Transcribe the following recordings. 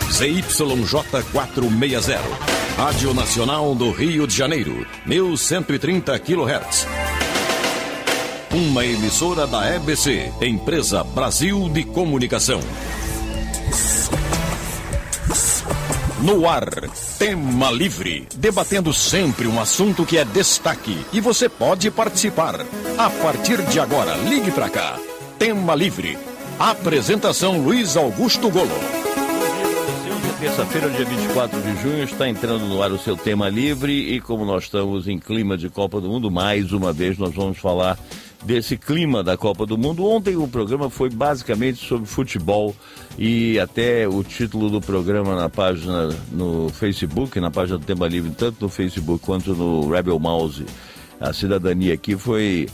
ZYJ 460. Rádio Nacional do Rio de Janeiro, 1130 kHz. Uma emissora da EBC, Empresa Brasil de Comunicação. No ar, Tema Livre, debatendo sempre um assunto que é destaque e você pode participar. A partir de agora, ligue pra cá. Tema Livre. Apresentação Luiz Augusto Golo. Terça-feira, dia 24 de junho, está entrando no ar o seu Tema Livre e como nós estamos em clima de Copa do Mundo, mais uma vez nós vamos falar desse clima da Copa do Mundo. Ontem o programa foi basicamente sobre futebol e até o título do programa na página no Facebook, na página do Tema Livre, tanto no Facebook quanto no Rebel Mouse, a cidadania aqui foi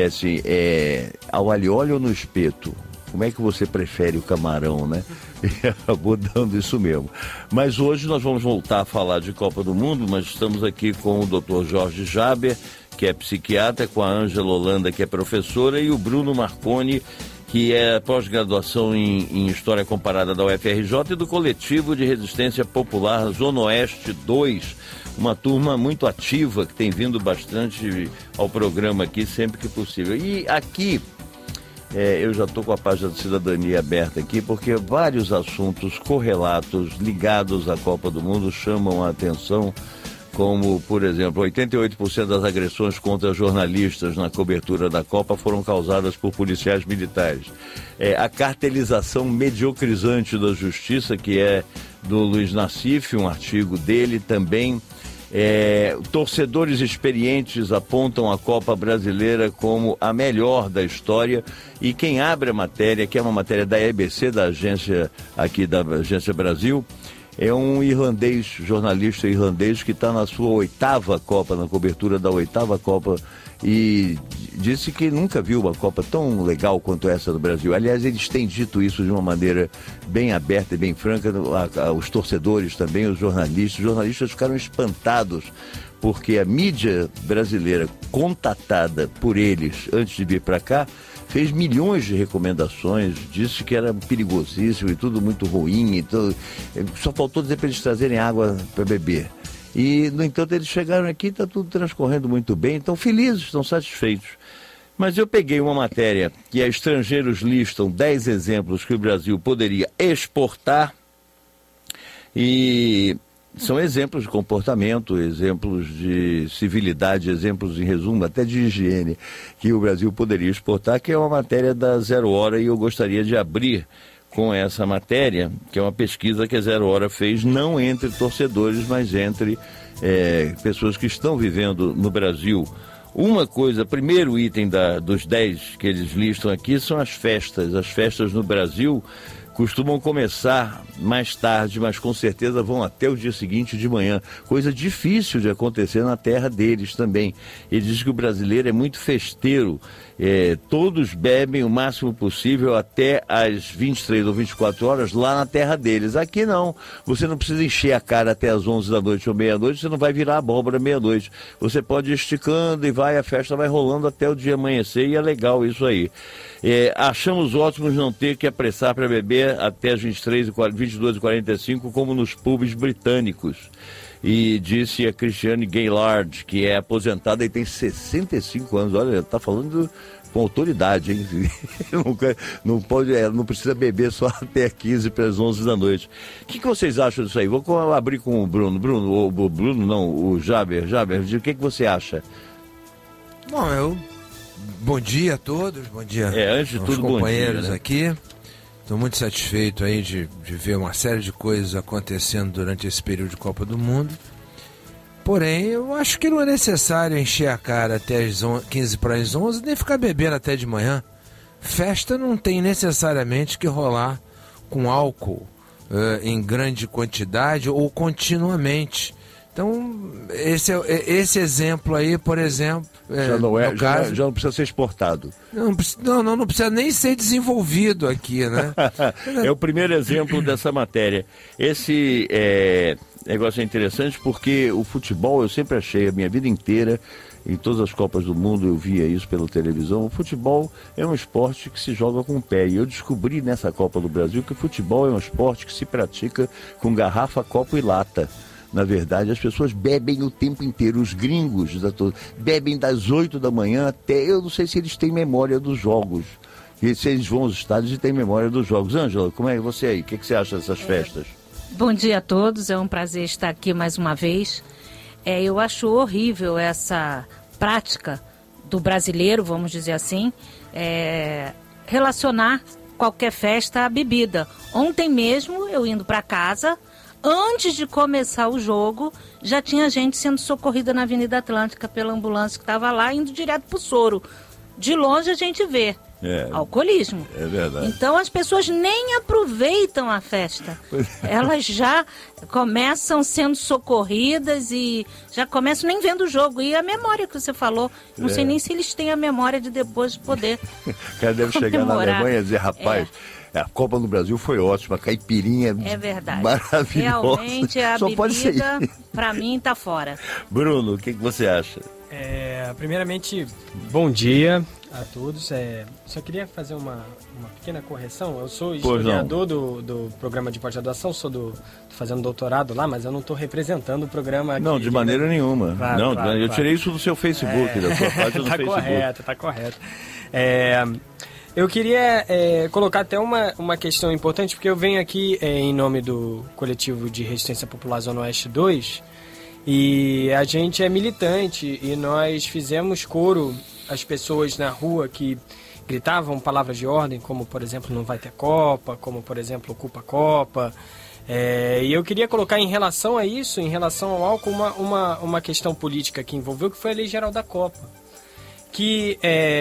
ao alho óleo ou no espeto? Como é que você prefere o camarão, né? E acabou dando isso mesmo. Mas hoje nós vamos voltar a falar de Copa do Mundo, mas estamos aqui com o Dr. Jorge Jaber, que é psiquiatra, com a Ângela Holanda, que é professora, e o Bruno Marconi, que é pós-graduação em História Comparada da UFRJ e do Coletivo de Resistência Popular Zona Oeste 2, uma turma muito ativa que tem vindo bastante ao programa aqui sempre que possível. E aqui, eu já estou com a página de cidadania aberta aqui, porque vários assuntos correlatos ligados à Copa do Mundo chamam a atenção, como, por exemplo, 88% das agressões contra jornalistas na cobertura da Copa foram causadas por policiais militares. A cartelização mediocrizante da justiça, que é do Luiz Nassif, um artigo dele também. Torcedores experientes apontam a Copa Brasileira como a melhor da história, e quem abre a matéria, que é uma matéria da EBC, da agência aqui da Agência Brasil, é um irlandês, jornalista irlandês, que está na sua 8ª Copa, na cobertura da 8ª Copa, e disse que nunca viu uma Copa tão legal quanto essa do Brasil. Aliás, eles têm dito isso de uma maneira bem aberta e bem franca, os torcedores também, os jornalistas ficaram espantados, porque a mídia brasileira, contatada por eles antes de vir para cá, fez milhões de recomendações, disse que era perigosíssimo e tudo muito ruim, então, só faltou dizer para eles trazerem água para beber. E, no entanto, eles chegaram aqui e está tudo transcorrendo muito bem, estão felizes, estão satisfeitos. Mas eu peguei uma matéria que estrangeiros listam 10 exemplos que o Brasil poderia exportar, e são exemplos de comportamento, exemplos de civilidade, exemplos, em resumo, até de higiene, que o Brasil poderia exportar, que é uma matéria da Zero Hora, e eu gostaria de abrir com essa matéria, que é uma pesquisa que a Zero Hora fez, não entre torcedores, mas entre pessoas que estão vivendo no Brasil. Uma coisa, primeiro item dos 10 que eles listam aqui são as festas. As festas no Brasil costumam começar mais tarde, mas com certeza vão até o dia seguinte de manhã. Coisa difícil de acontecer na terra deles também. Ele diz que o brasileiro é muito festeiro. Todos bebem o máximo possível até às 23 ou 24 horas lá na terra deles. Aqui não. Você não precisa encher a cara até às 11 da noite ou meia-noite, você não vai virar abóbora meia-noite. Você pode ir esticando e a festa vai rolando até o dia amanhecer, e é legal isso aí. Achamos ótimos não ter que apressar para beber até as 22h45, como nos pubs britânicos. E disse a Christiane Gaylord, que é aposentada e tem 65 anos. Olha, está falando com autoridade, hein? Não precisa beber só até 15 para as 11 da noite. O que vocês acham disso aí? Vou abrir com o Bruno. O Jaber. Jaber, o que você acha? Bom, bom dia a todos, bom dia antes de tudo, companheiros bom dia, né? Aqui. Estou muito satisfeito aí de ver uma série de coisas acontecendo durante esse período de Copa do Mundo. Porém, eu acho que não é necessário encher a cara até as 15 para as 11, nem ficar bebendo até de manhã. Festa não tem necessariamente que rolar com álcool em grande quantidade ou continuamente. Então, esse exemplo aí, por exemplo... Já não precisa ser exportado. Não precisa nem ser desenvolvido aqui, né? É o primeiro exemplo dessa matéria. Esse negócio é interessante porque o futebol, eu sempre achei, a minha vida inteira, em todas as Copas do Mundo eu via isso pela televisão. O futebol é um esporte que se joga com o pé. E eu descobri nessa Copa do Brasil que o futebol é um esporte que se pratica com garrafa, copo e lata. Na verdade, as pessoas bebem o tempo inteiro. Os gringos bebem das 8 da manhã até... Eu não sei se eles têm memória dos jogos. E se eles vão aos estádios e têm memória dos jogos. Ângela, como é você aí? O que você acha dessas festas? Bom dia a todos. É um prazer estar aqui mais uma vez. Eu acho horrível essa prática do brasileiro, vamos dizer assim, relacionar qualquer festa à bebida. Ontem mesmo, eu indo para casa... Antes de começar o jogo, já tinha gente sendo socorrida na Avenida Atlântica pela ambulância que estava lá, indo direto para o soro. De longe a gente vê alcoolismo. É verdade. Então as pessoas nem aproveitam a festa. Elas já começam sendo socorridas e já começam nem vendo o jogo. E a memória que você falou, não sei nem se eles têm a memória de depois de poder O cara deve chegar na Alemanha e dizer, rapaz... A Copa do Brasil foi ótima, a caipirinha maravilhosa. Realmente a bebida, para mim, tá fora. Bruno, o que você acha? Primeiramente, bom dia a todos. Só queria fazer uma pequena correção. Eu sou historiador do programa de pós-graduação, tô fazendo doutorado lá, mas eu não estou representando o programa aqui. Não, de maneira nenhuma. Claro, eu tirei isso do seu Facebook, da sua página do Facebook. Tá correto. Eu queria colocar até uma questão importante, porque eu venho aqui em nome do Coletivo de Resistência Popular Zona Oeste 2, e a gente é militante, e nós fizemos coro às pessoas na rua que gritavam palavras de ordem, como, por exemplo, não vai ter Copa, como, por exemplo, ocupa a Copa. E eu queria colocar em relação a isso, em relação ao álcool, uma questão política que envolveu, que foi a Lei Geral da Copa, que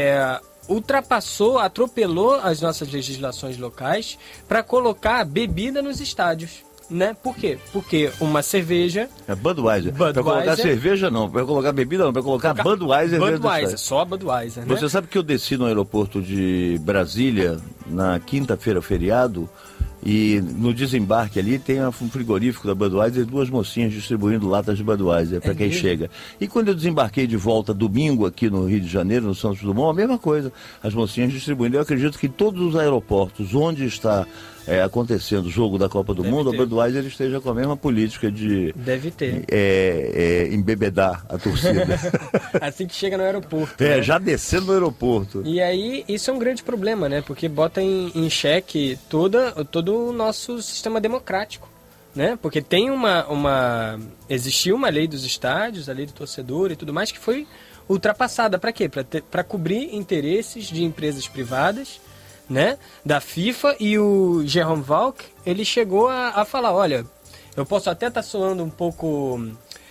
atropelou as nossas legislações locais para colocar bebida nos estádios, né? Por quê? Porque uma cerveja... Budweiser. Para colocar cerveja não, para colocar bebida não, para colocar Budweiser. Budweiser, só Budweiser, né? Você sabe que eu desci no aeroporto de Brasília na quinta-feira, feriado, e no desembarque ali tem um frigorífico da Budweiser e duas mocinhas distribuindo latas de Budweiser para quem chega. E quando eu desembarquei de volta domingo aqui no Rio de Janeiro, no Santos Dumont, a mesma coisa, as mocinhas distribuindo. Eu acredito que em todos os aeroportos onde está acontecendo o jogo da Copa do Mundo, a Budweiser esteja com a mesma política de embebedar a torcida. Assim que chega no aeroporto. Já descendo no aeroporto. E aí, isso é um grande problema, né? Porque bota em xeque todo o nosso sistema democrático, né? Porque tem existiu uma lei dos estádios, a lei do torcedor e tudo mais, que foi ultrapassada. Para quê? Para cobrir interesses de empresas privadas, né, da FIFA, e o Jerome Valk, ele chegou a falar, olha, eu posso até estar soando um pouco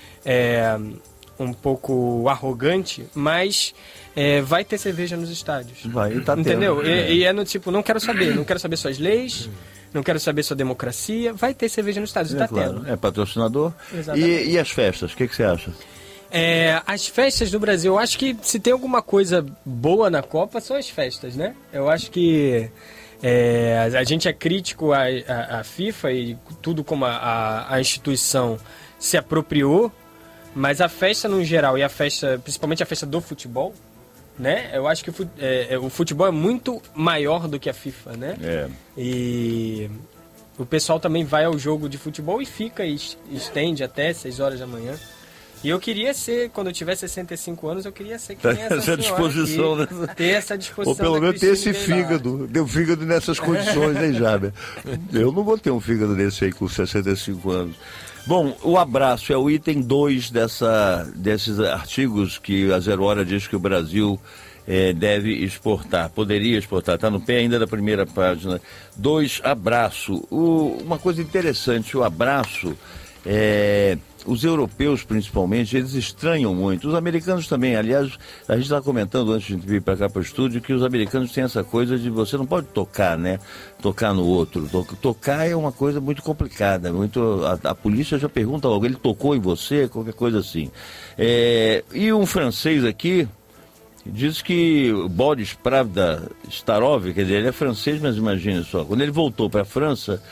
arrogante, mas vai ter cerveja nos estádios. Vai, tá entendeu? tendo. E é no tipo, não quero saber suas leis, não quero saber sua democracia, vai ter cerveja nos estádios, tá claro. tendo. É patrocinador. E as festas, o que você acha? As festas do Brasil, eu acho que se tem alguma coisa boa na Copa são as festas, né? Eu acho que a gente é crítico à FIFA e tudo como a instituição se apropriou, mas a festa no geral e a festa, principalmente a festa do futebol, né? Eu acho que o futebol é muito maior do que a FIFA, né? E o pessoal também vai ao jogo de futebol e fica e estende até 6 horas da manhã. E eu queria ser, quando eu tiver 65 anos, eu queria ser que nem essa disposição, aqui, né? ter essa disposição. Ou pelo menos ter esse fígado, ter um fígado nessas condições, hein, Jaber? Eu não vou ter um fígado desse aí com 65 anos. Bom, o abraço é o item 2 desses artigos que a Zero Hora diz que o Brasil deve exportar, poderia exportar, está no pé ainda da primeira página. 2, abraço. Uma coisa interessante, o abraço os europeus, principalmente, eles estranham muito. Os americanos também. Aliás, a gente estava comentando antes de vir para cá para o estúdio que os americanos têm essa coisa de você não pode tocar, né? Tocar no outro. Tocar é uma coisa muito complicada. A polícia já pergunta logo, ele tocou em você? Qualquer coisa assim. E um francês aqui diz que o Boris Pravda Starov, quer dizer, ele é francês, mas imagine só, quando ele voltou para a França,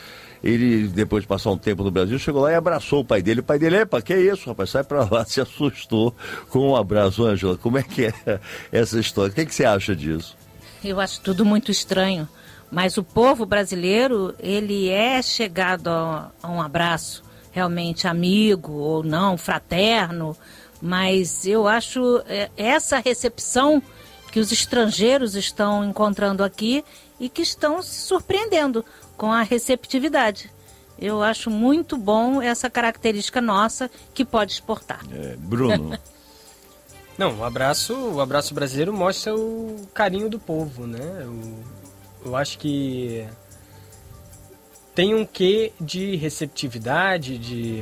ele, depois de passar um tempo no Brasil, chegou lá e abraçou o pai dele. O pai dele, epa, que é isso, rapaz? Sai pra lá, se assustou com um abraço. Ângela, como é que é essa história? O que você acha disso? Eu acho tudo muito estranho, mas o povo brasileiro, ele é chegado a um abraço, realmente amigo ou não, fraterno, mas eu acho essa recepção que os estrangeiros estão encontrando aqui e que estão se surpreendendo com a receptividade. Eu acho muito bom essa característica nossa que pode exportar. Bruno? Não, o abraço brasileiro mostra o carinho do povo, né? Eu acho que tem um quê de receptividade,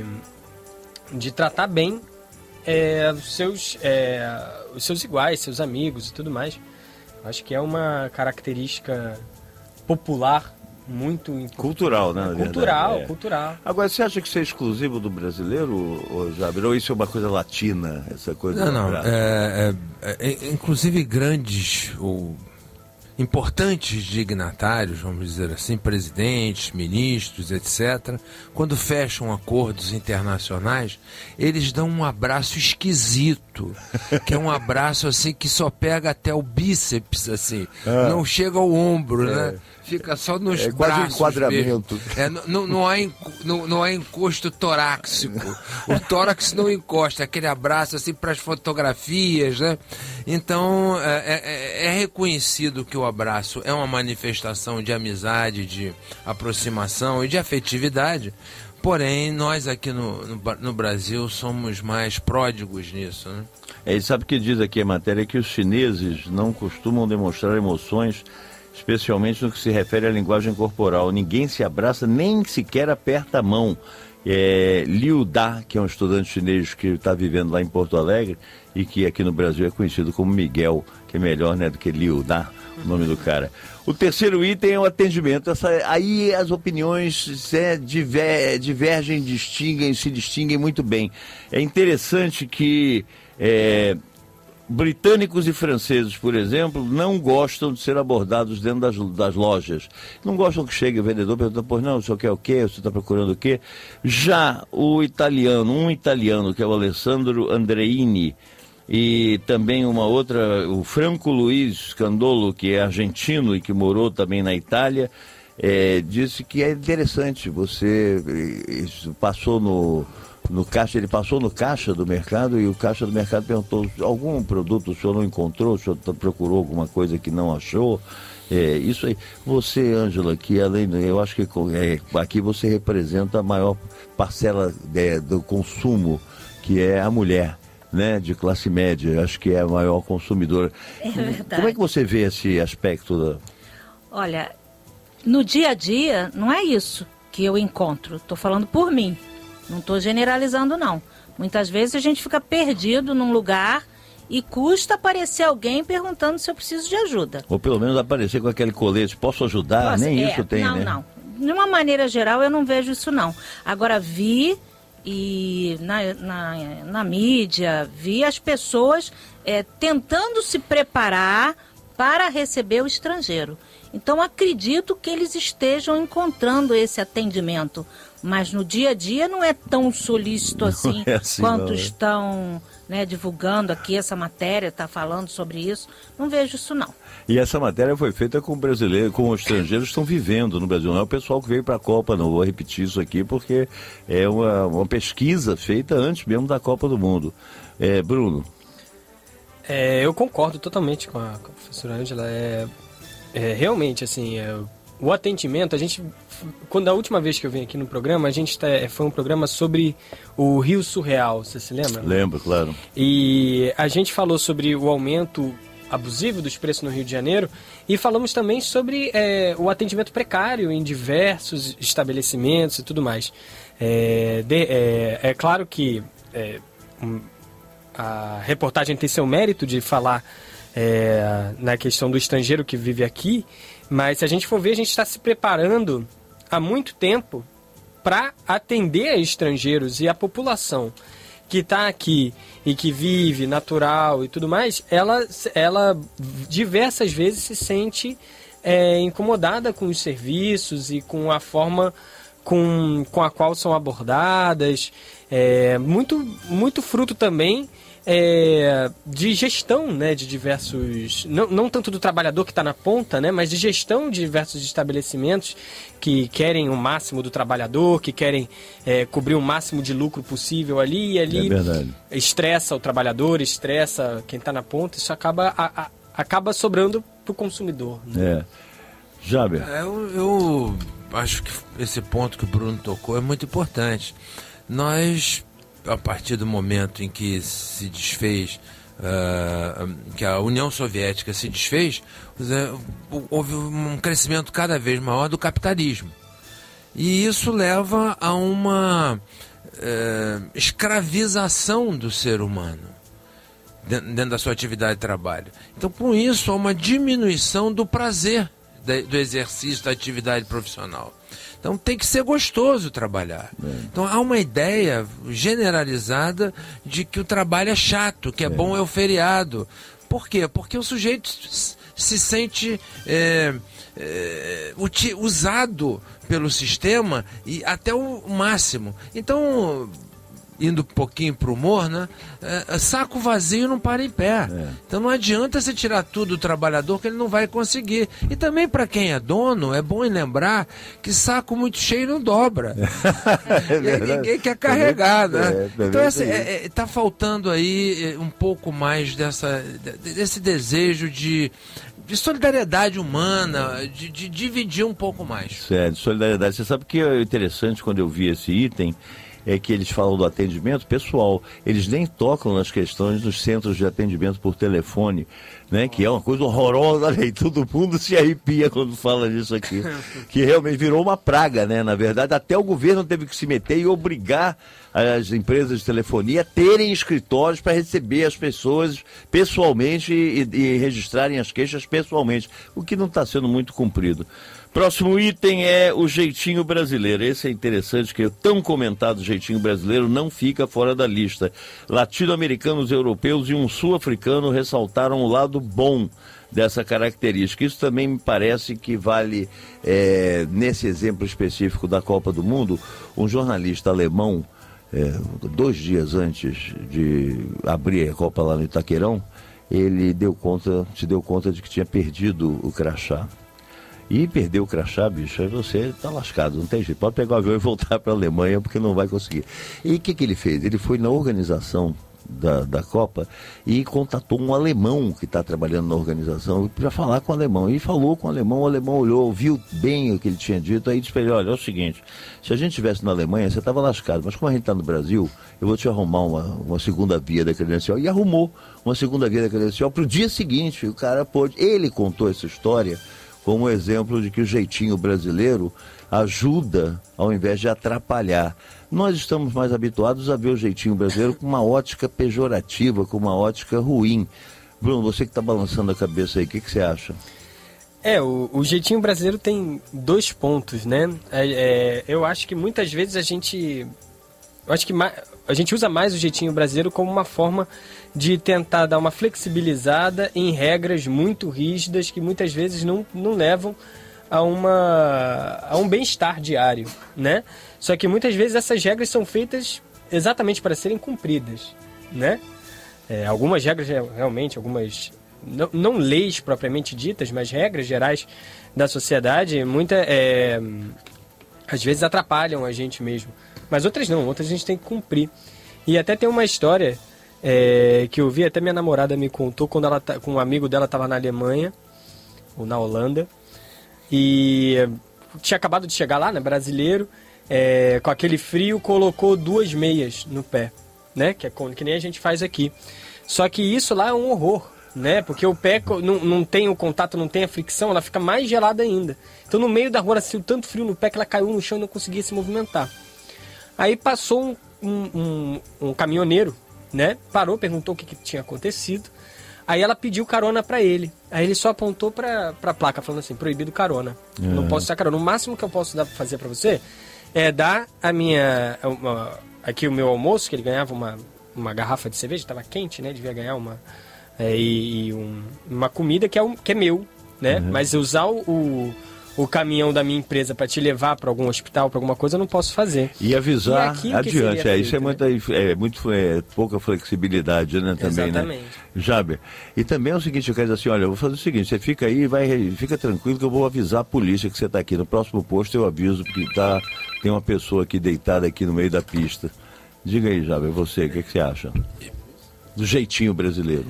de tratar bem os seus iguais, seus amigos e tudo mais. Eu acho que é uma característica popular muito importante. Cultural, né? Cultural. Agora, você acha que isso é exclusivo do brasileiro, Jaber? Ou isso é uma coisa latina, essa coisa? Não. Inclusive grandes ou importantes dignatários, vamos dizer assim, presidentes, ministros, etc., quando fecham acordos internacionais, eles dão um abraço esquisito, que é um abraço assim que só pega até o bíceps, assim, não chega ao ombro, né? Fica só nos braços. Quase um enquadramento. Não há encosto torácico. O tórax não encosta, aquele abraço assim para as fotografias, né? Então, é reconhecido que o abraço é uma manifestação de amizade, de aproximação e de afetividade. Porém, nós aqui no Brasil somos mais pródigos nisso, né? E sabe o que diz aqui a matéria? Que os chineses não costumam demonstrar emoções, especialmente no que se refere à linguagem corporal. Ninguém se abraça, nem sequer aperta a mão. Liu Da, que é um estudante chinês que está vivendo lá em Porto Alegre e que aqui no Brasil é conhecido como Miguel, que é melhor, né, do que Liu Da, o nome do cara. O terceiro item é o atendimento. Aí as opiniões divergem, se distinguem muito bem. É interessante que britânicos e franceses, por exemplo, não gostam de ser abordados dentro das lojas. Não gostam que chegue o vendedor perguntando, pois não, o senhor quer o quê? Você está procurando o quê? Já um italiano, que é o Alessandro Andreini, e também o Franco Luiz Candolo, que é argentino e que morou também na Itália, disse que é interessante, você passou no caixa, ele passou no caixa do mercado e o caixa do mercado perguntou: algum produto o senhor não encontrou, o senhor procurou alguma coisa que não achou? Isso aí. Você, Ângela, que eu acho que aqui você representa a maior parcela do consumo, que é a mulher, né, de classe média, acho que é a maior consumidora. É verdade. Como é que você vê esse aspecto? Olha, no dia a dia não é isso que eu encontro, estou falando por mim. Não estou generalizando, não. Muitas vezes a gente fica perdido num lugar e custa aparecer alguém perguntando se eu preciso de ajuda. Ou pelo menos aparecer com aquele colete, posso ajudar? Nem isso tem, né? Não. De uma maneira geral, eu não vejo isso, não. Agora, vi e na mídia, vi as pessoas tentando se preparar para receber o estrangeiro. Então, acredito que eles estejam encontrando esse atendimento. Mas no dia a dia não é tão solícito assim, quanto estão divulgando aqui essa matéria, está falando sobre isso. Não vejo isso, não. E essa matéria foi feita com brasileiros, com os estrangeiros que estão vivendo no Brasil. Não é o pessoal que veio para a Copa, não vou repetir isso aqui, porque é uma pesquisa feita antes mesmo da Copa do Mundo. Bruno? Eu concordo totalmente com a professora Ângela. Realmente, assim, o atendimento, quando a última vez que eu vim aqui no programa, foi um programa sobre o Rio Surreal, você se lembra? Lembro, claro. E a gente falou sobre o aumento abusivo dos preços no Rio de Janeiro e falamos também sobre o atendimento precário em diversos estabelecimentos e tudo mais. É claro que a reportagem tem seu mérito de falar na questão do estrangeiro que vive aqui, mas se a gente for ver, a gente está se preparando há muito tempo para atender a estrangeiros, e a população que está aqui e que vive natural e tudo mais, ela diversas vezes se sente incomodada com os serviços e com a forma com a qual são abordadas, muito fruto também de gestão, né, de diversos, não tanto do trabalhador que está na ponta, né, mas de gestão de diversos estabelecimentos que querem o máximo do trabalhador, que querem cobrir o máximo de lucro possível ali, e ali estressa o trabalhador, estressa quem está na ponta, isso acaba sobrando para o consumidor. Né? Jaber. Eu acho que esse ponto que o Bruno tocou é muito importante. Nós, a partir do momento em que se desfez, que a União Soviética se desfez, houve um crescimento cada vez maior do capitalismo. E isso leva a uma escravização do ser humano dentro da sua atividade de trabalho. Então, com isso, há uma diminuição do prazer do exercício da atividade profissional. Então tem que ser gostoso trabalhar. Então há uma ideia generalizada de que o trabalho é chato, que é bom é o feriado. Por quê? Porque o sujeito se sente usado pelo sistema e até o máximo. Então, indo um pouquinho para o humor, né? Saco vazio não para em pé. Então não adianta você tirar tudo do trabalhador, que ele não vai conseguir. E também para quem é dono, é bom lembrar que saco muito cheio não dobra. E aí ninguém quer carregar, né? Então está faltando aí um pouco mais desse desejo de solidariedade humana, de dividir um pouco mais. Sério, solidariedade. Você sabe que é interessante quando eu vi esse item, é que eles falam do atendimento pessoal. Eles nem tocam nas questões dos centros de atendimento por telefone, né? Que é uma coisa horrorosa, né? E todo mundo se arrepia quando fala disso aqui. Que realmente virou uma praga, né? Na verdade, até o governo teve que se meter e obrigar as empresas de telefonia a terem escritórios para receber as pessoas pessoalmente e registrarem as queixas pessoalmente, o que não está sendo muito cumprido. Próximo item é o jeitinho brasileiro. Esse é interessante, que o tão comentado jeitinho brasileiro não fica fora da lista. Latino-americanos, europeus e um sul-africano ressaltaram o lado bom dessa característica. Isso também me parece que vale, nesse exemplo específico da Copa do Mundo, um jornalista alemão, 2 dias antes de abrir a Copa lá no Itaquerão, ele se deu conta de que tinha perdido o crachá. E perdeu o crachá, bicho, aí você tá lascado, não tem jeito. Pode pegar o avião e voltar para a Alemanha, porque não vai conseguir. E o que ele fez? Ele foi na organização da Copa e contatou um alemão que está trabalhando na organização para falar com o alemão. E falou com o alemão olhou, ouviu bem o que ele tinha dito, aí disse para ele: olha, é o seguinte, se a gente estivesse na Alemanha, você estava lascado, mas como a gente está no Brasil, eu vou te arrumar uma segunda via da credencial. E arrumou uma segunda via da credencial para o dia seguinte. O cara pôde, ele contou essa história como exemplo de que o jeitinho brasileiro ajuda ao invés de atrapalhar. Nós estamos mais habituados a ver o jeitinho brasileiro com uma ótica pejorativa, com uma ótica ruim. Bruno, você que está balançando a cabeça aí, o que você acha? O jeitinho brasileiro tem 2 pontos, né? Eu acho que muitas vezes a gente usa mais o jeitinho brasileiro como uma forma de tentar dar uma flexibilizada em regras muito rígidas que muitas vezes não levam a um bem-estar diário, né? Só que muitas vezes essas regras são feitas exatamente para serem cumpridas, né? Algumas regras realmente, algumas não leis propriamente ditas, mas regras gerais da sociedade, às vezes atrapalham a gente mesmo. Mas outras não, outras a gente tem que cumprir. E até tem uma história que eu vi, até minha namorada me contou, quando com um amigo dela estava na Alemanha, ou na Holanda, e tinha acabado de chegar lá, né, brasileiro, com aquele frio, colocou 2 meias no pé, né, que nem a gente faz aqui. Só que isso lá é um horror, né, porque o pé não tem o contato, não tem a fricção, ela fica mais gelada ainda. Então no meio da rua ela sentiu tanto frio no pé que ela caiu no chão e não conseguia se movimentar. Aí passou um caminhoneiro, né? Parou, perguntou o que tinha acontecido. Aí ela pediu carona pra ele. Aí ele só apontou pra placa, falando assim: proibido carona. Não posso dar carona. O máximo que eu posso fazer pra você é dar aqui o meu almoço, que ele ganhava uma garrafa de cerveja, estava quente, né? Devia ganhar uma comida que é meu, né? Mas usar o o caminhão da minha empresa para te levar para algum hospital, para alguma coisa, eu não posso fazer. E avisar adiante. Isso é feito, muito pouca flexibilidade, né? Também, exatamente. Né? Jaber. E também é o seguinte, eu quero dizer assim, olha, eu vou fazer o seguinte, você fica aí, fica tranquilo que eu vou avisar a polícia que você está aqui. No próximo posto eu aviso que tem uma pessoa aqui deitada aqui no meio da pista. Diga aí, Jaber, você, o que você acha? Do jeitinho brasileiro.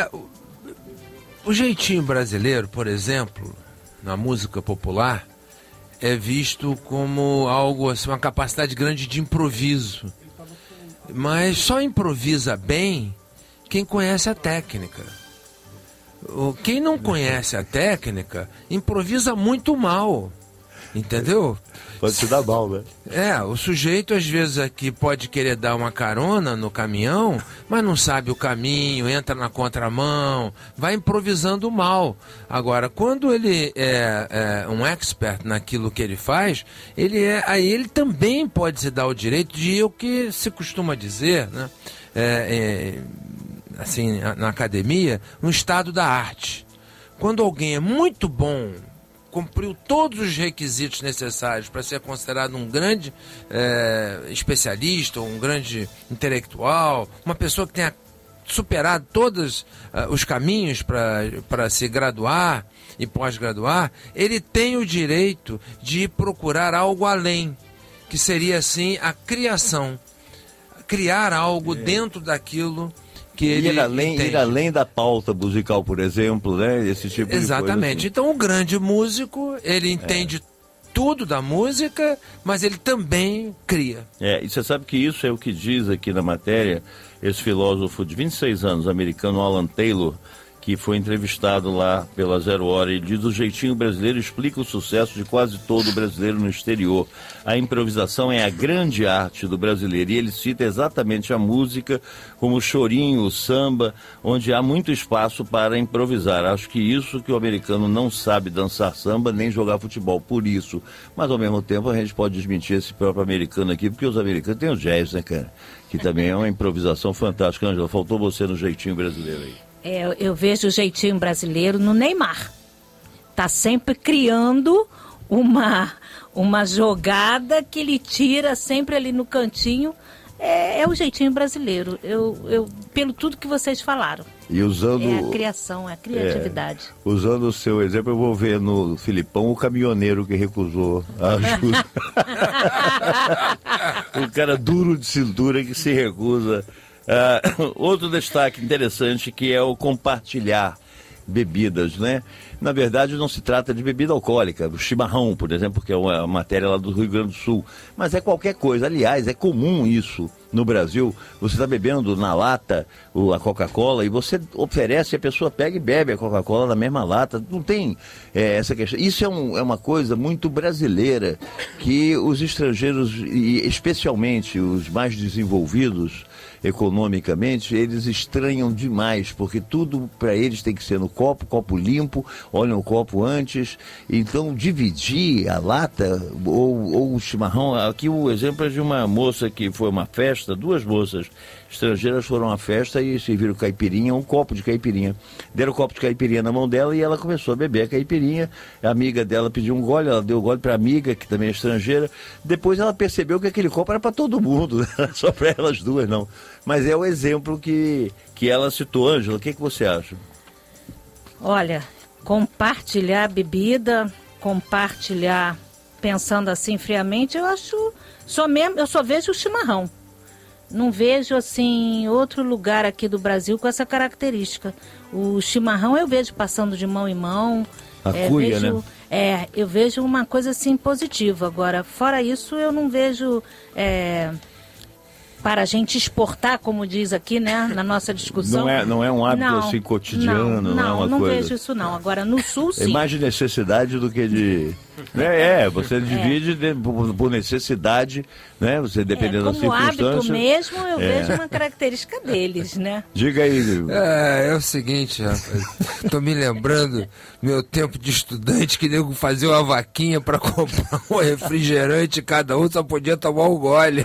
O jeitinho brasileiro, por exemplo, na música popular, é visto como algo assim, uma capacidade grande de improviso. Mas só improvisa bem quem conhece a técnica. Quem não conhece a técnica, improvisa muito mal. Entendeu? Pode se dar mal, né? O sujeito às vezes aqui pode querer dar uma carona no caminhão, mas não sabe o caminho, entra na contramão, vai improvisando mal. Agora, quando ele é um expert naquilo que ele faz, aí ele também pode se dar o direito de ir o que se costuma dizer, né? Assim, na academia, um estado da arte. Quando alguém é muito bom, cumpriu todos os requisitos necessários para ser considerado um grande especialista, um grande intelectual, uma pessoa que tenha superado todos os caminhos para se graduar e pós-graduar, ele tem o direito de procurar algo além, que seria assim a criação, criar algo dentro daquilo que ele ir além da pauta musical, por exemplo, né? Esse tipo de coisa. Exatamente. Assim. Então, o grande músico, ele entende tudo da música, mas ele também cria. E você sabe que isso é o que diz aqui na matéria esse filósofo de 26 anos, americano Alan Taylor, que foi entrevistado lá pela Zero Hora, e diz: o jeitinho brasileiro explica o sucesso de quase todo brasileiro no exterior. A improvisação é a grande arte do brasileiro, e ele cita exatamente a música como o chorinho, o samba, onde há muito espaço para improvisar. Acho que isso que o americano não sabe dançar samba nem jogar futebol, por isso. Mas ao mesmo tempo a gente pode desmentir esse próprio americano aqui, porque os americanos têm o jazz, né, cara? Que também é uma improvisação fantástica. Ângela, faltou você no jeitinho brasileiro aí. Eu vejo o jeitinho brasileiro no Neymar. Tá sempre criando uma jogada que ele tira sempre ali no cantinho. É o jeitinho brasileiro. Pelo tudo que vocês falaram. E usando... É a criação, é a criatividade. Usando o seu exemplo, eu vou ver no Filipão o caminhoneiro que recusou a ajuda. O cara duro de cintura que se recusa. Outro destaque interessante, que é o compartilhar bebidas, né? Na verdade, não se trata de bebida alcoólica, o chimarrão, por exemplo, que é uma matéria lá do Rio Grande do Sul, mas é qualquer coisa. Aliás, é comum isso no Brasil. Você está bebendo na lata a Coca-Cola e você oferece, a pessoa pega e bebe a Coca-Cola na mesma lata. Não tem essa questão. Isso é uma coisa muito brasileira, que os estrangeiros, e especialmente os mais desenvolvidos economicamente, eles estranham demais, porque tudo para eles tem que ser no copo limpo, olham o copo antes. Então, dividir a lata ou o chimarrão. Aqui o exemplo é de uma moça que foi a uma festa, duas moças estrangeiras foram à festa e serviram caipirinha, um copo de caipirinha. Deram o copo de caipirinha na mão dela e ela começou a beber a caipirinha. A amiga dela pediu um gole, ela deu o gole para a amiga, que também é estrangeira. Depois ela percebeu que aquele copo era para todo mundo, só para elas duas não. Mas é o exemplo que ela citou. Ângela, o que você acha? Olha, compartilhar bebida, compartilhar, pensando assim friamente, eu só vejo o chimarrão. Não vejo, assim, outro lugar aqui do Brasil com essa característica. O chimarrão eu vejo passando de mão em mão. A cuia, né? Eu vejo uma coisa, assim, positiva. Agora, fora isso, eu não vejo... para a gente exportar, como diz aqui, né, na nossa discussão. Não é um hábito assim cotidiano, não é uma coisa... Não vejo isso não. Agora, no Sul, sim. É mais de necessidade do que de... você divide por necessidade, né, você dependendo da circunstância. Como hábito mesmo, eu vejo uma característica deles, né. Diga aí. É o seguinte, rapaz, tô me lembrando meu tempo de estudante, que nego fazia uma vaquinha para comprar um refrigerante, cada um só podia tomar um gole.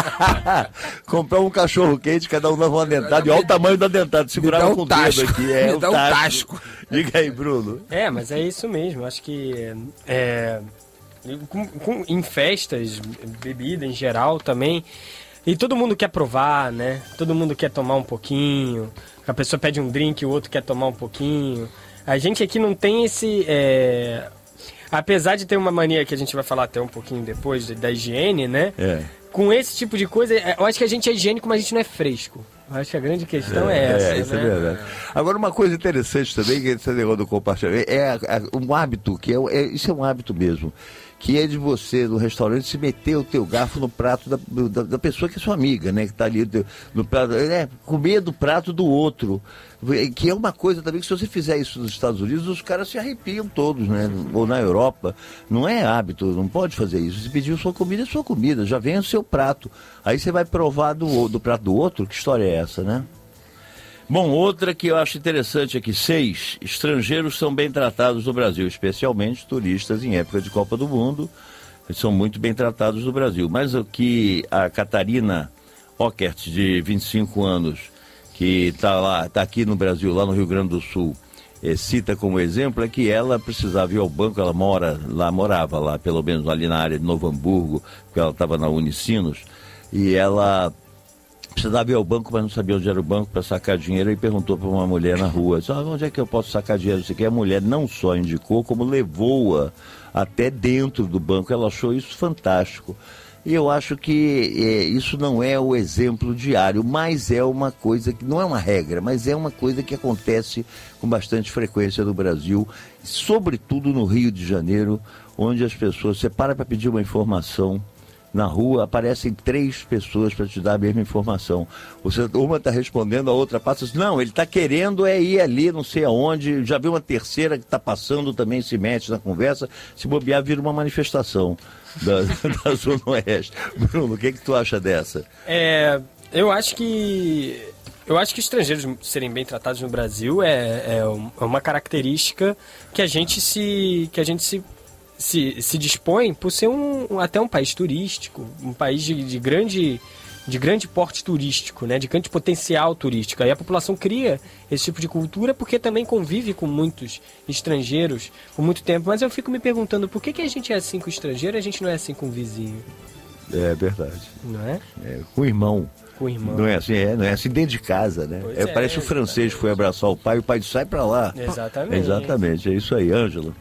Comprar um cachorro quente, cada um dava uma dentada, e olha o tamanho da dentada, segurava com o dedo aqui. Me dá um tasco. Diga aí, Bruno. Mas é isso mesmo. Acho que em festas, bebida em geral também. E todo mundo quer provar, né? Todo mundo quer tomar um pouquinho. A pessoa pede um drink, o outro quer tomar um pouquinho. A gente aqui não tem esse... Apesar de ter uma mania que a gente vai falar até um pouquinho depois da higiene, né? Com esse tipo de coisa, eu acho que a gente é higiênico, mas a gente não é fresco. Eu acho que a grande questão é essa, isso né? é verdade. Agora, uma coisa interessante também, que esse negócio do compartilhamento, um hábito, isso é um hábito mesmo, que é de você, no restaurante, se meter o teu garfo no prato da pessoa que é sua amiga, né? Que está ali no prato, comer do prato do outro. Que é uma coisa também que, se você fizer isso nos Estados Unidos, os caras se arrepiam todos, né? Ou na Europa. Não é hábito, não pode fazer isso. Se pediu sua comida, é sua comida. Já vem o seu prato. Aí você vai provar do prato do outro. Que história é essa, né? Bom, outra que eu acho interessante aqui, 6 estrangeiros são bem tratados no Brasil, especialmente turistas em época de Copa do Mundo, são muito bem tratados no Brasil. Mas o que a Catarina Ockert, de 25 anos, que está aqui no Brasil, lá no Rio Grande do Sul, cita como exemplo, é que ela precisava ir ao banco, ela morava lá, pelo menos ali na área de Novo Hamburgo, porque ela estava na Unicinos, e ela precisava ir ao banco, mas não sabia onde era o banco para sacar dinheiro, e perguntou para uma mulher na rua, disse, onde é que eu posso sacar dinheiro? Isso aqui. A mulher não só indicou, como levou-a até dentro do banco. Ela achou isso fantástico. E eu acho que isso não é o exemplo diário, mas é uma coisa que não é uma regra, mas é uma coisa que acontece com bastante frequência no Brasil, sobretudo no Rio de Janeiro, onde as pessoas, você para pedir uma informação na rua, aparecem 3 pessoas para te dar a mesma informação. Uma está respondendo, a outra passa, não, ele está querendo ir ali, não sei aonde, já viu uma terceira que está passando, também se mete na conversa, se bobear, vira uma manifestação da Zona Oeste. Bruno, o que tu acha dessa? Eu acho que estrangeiros serem bem tratados no Brasil é uma característica que a gente se dispõe por ser até um país turístico, um país de grande porte turístico, né? De grande potencial turístico. Aí a população cria esse tipo de cultura porque também convive com muitos estrangeiros por muito tempo. Mas eu fico me perguntando por que a gente é assim com o estrangeiro e a gente não é assim com o vizinho? É verdade. Não é? Com o irmão. Com o irmão. Não é assim dentro de casa, né? Parece o francês que foi abraçar o pai diz, sai pra lá. Exatamente, é isso aí, Ângela.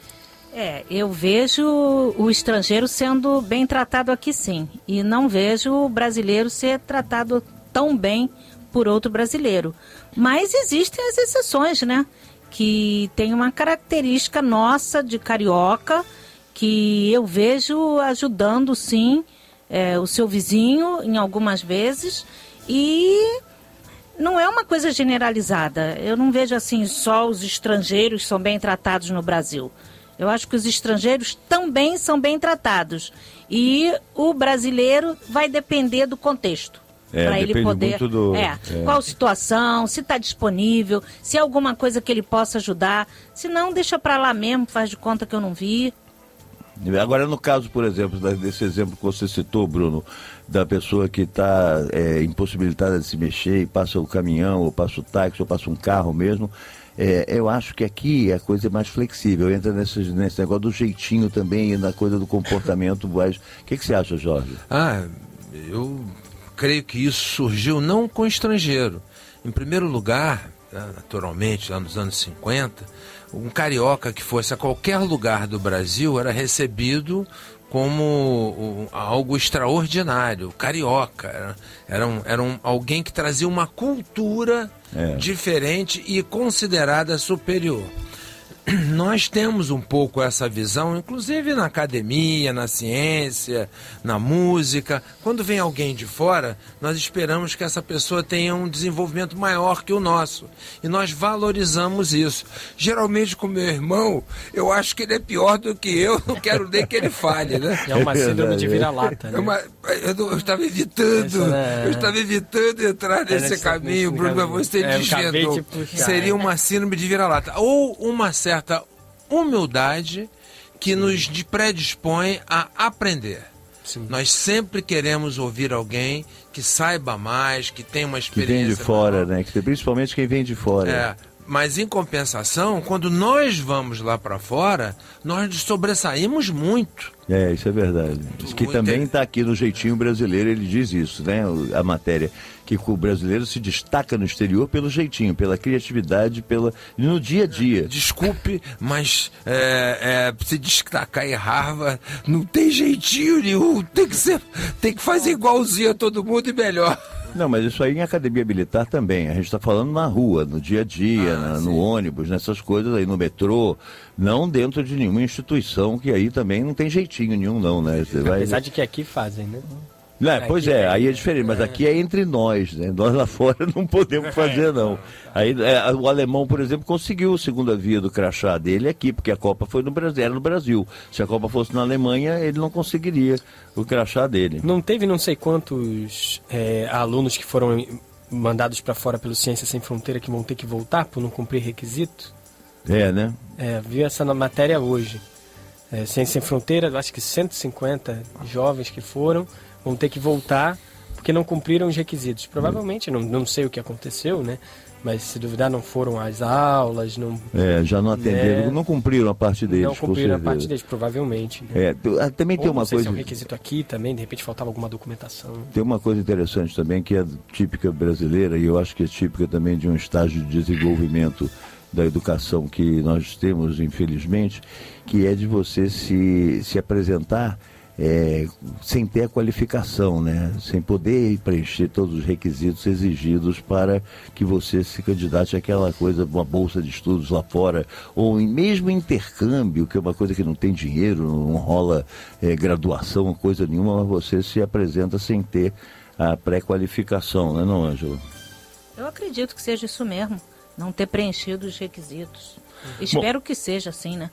Eu vejo o estrangeiro sendo bem tratado aqui, sim. E não vejo o brasileiro ser tratado tão bem por outro brasileiro. Mas existem as exceções, né? Que tem uma característica nossa de carioca, que eu vejo ajudando, sim, o seu vizinho em algumas vezes. E não é uma coisa generalizada. Eu não vejo assim, só os estrangeiros são bem tratados no Brasil. Eu acho que os estrangeiros também são bem tratados. E o brasileiro vai depender do contexto. Para ele poder. Qual situação, se está disponível, se é alguma coisa que ele possa ajudar. Se não, deixa para lá mesmo, faz de conta que eu não vi. Agora, no caso, por exemplo, desse exemplo que você citou, Bruno, da pessoa que está impossibilitada de se mexer e passa o caminhão, ou passa o táxi, ou passa um carro mesmo. Eu acho que aqui a coisa é mais flexível, entra nesse negócio do jeitinho também e na coisa do comportamento. O que você acha, Jorge? Eu creio que isso surgiu não com estrangeiro. Em primeiro lugar, naturalmente, lá nos anos 50, um carioca que fosse a qualquer lugar do Brasil era recebido como algo extraordinário, carioca. Era alguém que trazia uma cultura diferente e considerada superior. Nós temos um pouco essa visão, inclusive na academia, na ciência, na música. Quando vem alguém de fora, nós esperamos que essa pessoa tenha um desenvolvimento maior que o nosso. E nós valorizamos isso. Geralmente com meu irmão, eu acho que ele é pior do que eu, não quero nem que ele fale, né? É uma síndrome de vira-lata, né? Eu estava evitando entrar nesse caminho, Bruno, mas você desvendou. Seria uma síndrome de vira-lata. Ou uma certa humildade que nos predispõe a aprender. Sim. Nós sempre queremos ouvir alguém que saiba mais, que tenha uma experiência. Que vem de fora, né? Principalmente quem vem de fora. Mas em compensação, quando nós vamos lá para fora, nós sobressaímos muito. Isso é verdade. Isso que também está aqui no Jeitinho Brasileiro, ele diz isso, né? A matéria, que o brasileiro se destaca no exterior pelo jeitinho, pela criatividade, no dia a dia. Desculpe, mas se destacar em Harvard, não tem jeitinho nenhum, tem que fazer igualzinho a todo mundo e melhor. Não, mas isso aí em academia militar também. A gente está falando na rua, no dia a dia, no ônibus, nessas coisas aí, no metrô, não dentro de nenhuma instituição, que aí também não tem jeitinho nenhum, não, né? Apesar de que aqui fazem, né? Pois aí é diferente, mas aqui é entre nós, né? Nós lá fora não podemos fazer, não. Aí o alemão, por exemplo, conseguiu a segunda via do crachá dele aqui, porque a Copa foi no Brasil, era no Brasil. Se a Copa fosse na Alemanha, ele não conseguiria o crachá dele. Não teve não sei quantos alunos que foram mandados para fora pelo Ciência Sem Fronteira que vão ter que voltar por não cumprir requisito? Né? Vi essa matéria hoje. Ciência Sem Fronteira, acho que 150 jovens que vão ter que voltar porque não cumpriram os requisitos. Provavelmente, não sei o que aconteceu, né? Mas se duvidar, não foram às aulas, não... já não atenderam, não cumpriram a parte deles. Não cumpriram a parte deles, provavelmente. Né? Também tem uma coisa... Se é um requisito aqui também, de repente faltava alguma documentação. Tem uma coisa interessante também, que é típica brasileira, e eu acho que é típica também de um estágio de desenvolvimento da educação que nós temos, infelizmente, que é de você se apresentar sem ter a qualificação, né? Sem poder preencher todos os requisitos exigidos para que você se candidate àquela coisa, uma bolsa de estudos lá fora, ou mesmo intercâmbio, que é uma coisa que não tem dinheiro, não rola graduação, coisa nenhuma, mas você se apresenta sem ter a pré-qualificação, né, não, Ângela? Eu acredito que seja isso mesmo, não ter preenchido os requisitos. Espero que seja assim, né?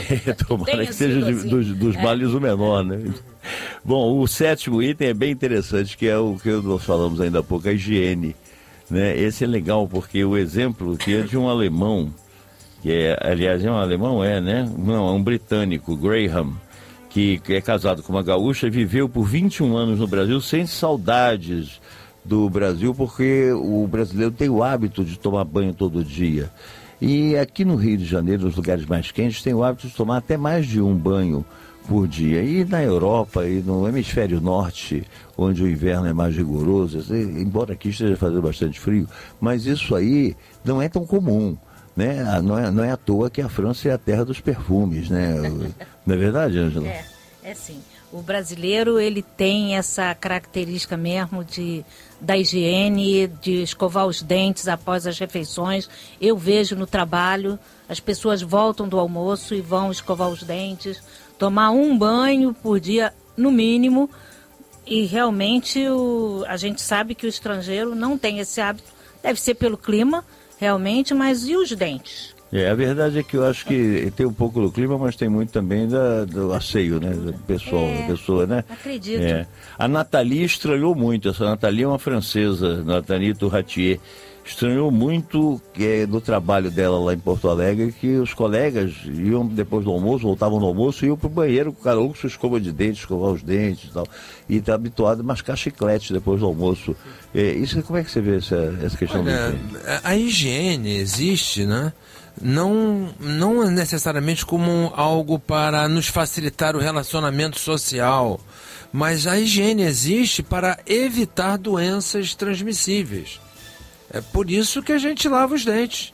Tomara que seja dos males o menor, né? Bom, o 7º item é bem interessante, que é o que nós falamos ainda há pouco, a higiene. Né? Esse é legal, porque o exemplo que é de um alemão, aliás, é um alemão, né? Não, é um britânico, Graham, que é casado com uma gaúcha e viveu por 21 anos no Brasil sem saudades do Brasil, porque o brasileiro tem o hábito de tomar banho todo dia. E aqui no Rio de Janeiro, nos lugares mais quentes, tem o hábito de tomar até mais de um banho por dia. E na Europa e no hemisfério norte, onde o inverno é mais rigoroso, embora aqui esteja fazendo bastante frio, mas isso aí não é tão comum. Né? Não é à toa que a França é a terra dos perfumes, né? Não é verdade, Ângela? É sim. O brasileiro, ele tem essa característica mesmo da higiene, de escovar os dentes após as refeições. Eu vejo no trabalho, as pessoas voltam do almoço e vão escovar os dentes, tomar um banho por dia, no mínimo. E realmente a gente sabe que o estrangeiro não tem esse hábito. Deve ser pelo clima, realmente, mas e os dentes? A verdade é que eu acho que tem um pouco do clima, mas tem muito também do asseio, né? Da pessoa, né? Acredito. A Nathalie estranhou muito. Essa Nathalie é uma francesa, Nathalie Touratier. Estranhou muito no trabalho dela lá em Porto Alegre, que os colegas iam depois do almoço, voltavam do almoço e iam pro banheiro com cada um com sua escova de dente, escovar os dentes e tal. E está habituado a mascar chiclete depois do almoço. Isso, como é que você vê essa questão? Olha, a higiene existe, né? Não necessariamente como algo para nos facilitar o relacionamento social, mas a higiene existe para evitar doenças transmissíveis. É por isso que a gente lava os dentes.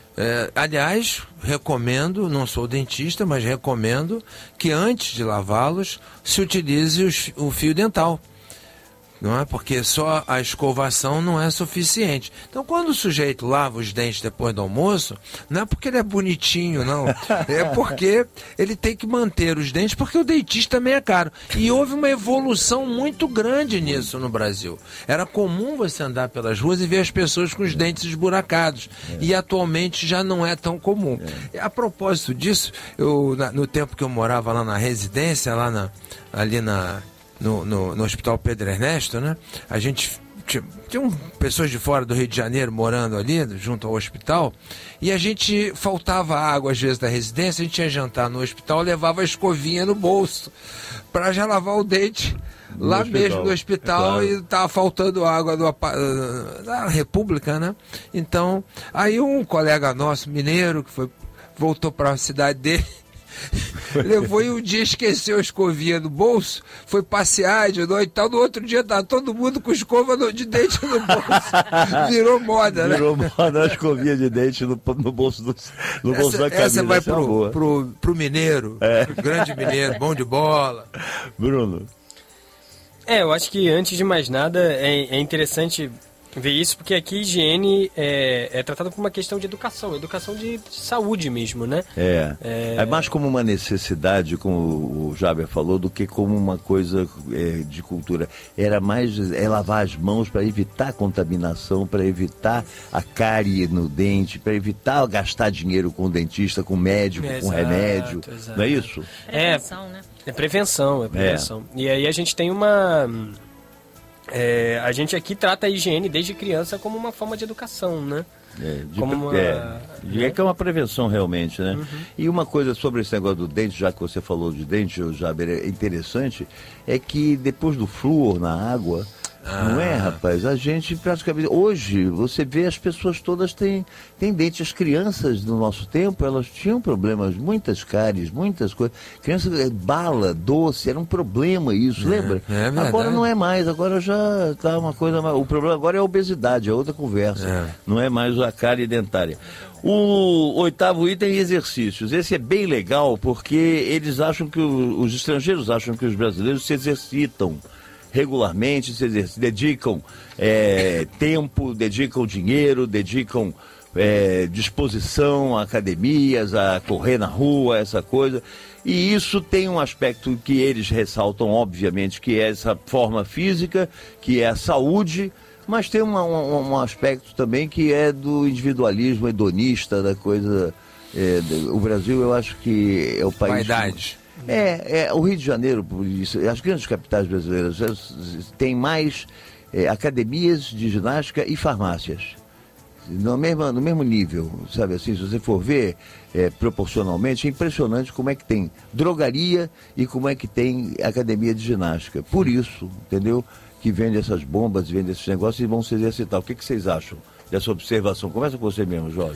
Aliás, recomendo, não sou dentista, mas recomendo que antes de lavá-los se utilize o fio dental. Não é? Porque só a escovação não é suficiente. Então, quando o sujeito lava os dentes depois do almoço, não é porque ele é bonitinho, não. É porque ele tem que manter os dentes, porque o dentista também é caro. E houve uma evolução muito grande nisso no Brasil. Era comum você andar pelas ruas e ver as pessoas com os dentes esburacados. E atualmente já não é tão comum. A propósito disso, no tempo que eu morava lá na residência, ali no Hospital Pedro Ernesto, né? A gente tinham pessoas de fora do Rio de Janeiro morando ali, junto ao hospital, e a gente faltava água às vezes da residência, a gente ia jantar no hospital, levava a escovinha no bolso para já lavar o dente lá mesmo no hospital, e tava faltando água da República, né? Então, aí um colega nosso, mineiro, que voltou para a cidade dele, levou e um dia esqueceu a escovinha no bolso, foi passear de noite e tal, no outro dia tá todo mundo com escova de dente no bolso. Virou moda, né? Virou moda a escovinha de dente no bolso da camisa. Essa vai pro mineiro, pro grande mineiro, bom de bola. Bruno. Eu acho que antes de mais nada é interessante ver isso, porque aqui higiene é tratada por uma questão de educação de saúde mesmo, né? É mais como uma necessidade, como o Jaber falou, do que como uma coisa de cultura. Era mais lavar as mãos para evitar a contaminação, para evitar a cárie no dente, para evitar gastar dinheiro com o dentista, com o médico, com remédio. Exato. Não é isso? Prevenção, né? É prevenção. E aí a gente tem a gente aqui trata a higiene desde criança como uma forma de educação, né? Que é uma prevenção realmente, né? Uhum. E uma coisa sobre esse negócio do dente, já que você falou de dente, Jaber, é interessante, é que depois do flúor na água, não é, rapaz? A gente praticamente... Hoje, você vê as pessoas todas têm dente. As crianças do nosso tempo, elas tinham problemas, muitas cáries, muitas coisas. Criança, bala, doce, era um problema isso, lembra? Agora não é mais, agora já está uma coisa... O problema agora é a obesidade, é outra conversa. Não é mais a cárie dentária. O 8º item, exercícios. Esse é bem legal porque eles acham que os estrangeiros acham que os brasileiros se exercitam regularmente, se dedicam tempo, dedicam dinheiro, dedicam disposição a academias, a correr na rua, essa coisa. E isso tem um aspecto que eles ressaltam, obviamente, que é essa forma física, que é a saúde, mas tem um aspecto também que é do individualismo hedonista, da coisa... o Brasil, eu acho que é o país... Vaidade. O Rio de Janeiro, as grandes capitais brasileiras têm mais academias de ginástica e farmácias. No mesmo nível, sabe assim, se você for ver proporcionalmente, é impressionante como é que tem drogaria e como é que tem academia de ginástica. Por isso, entendeu? Que vende essas bombas, vende esses negócios e vão se exercitar. O que vocês acham dessa observação? Começa com você mesmo, Jorge.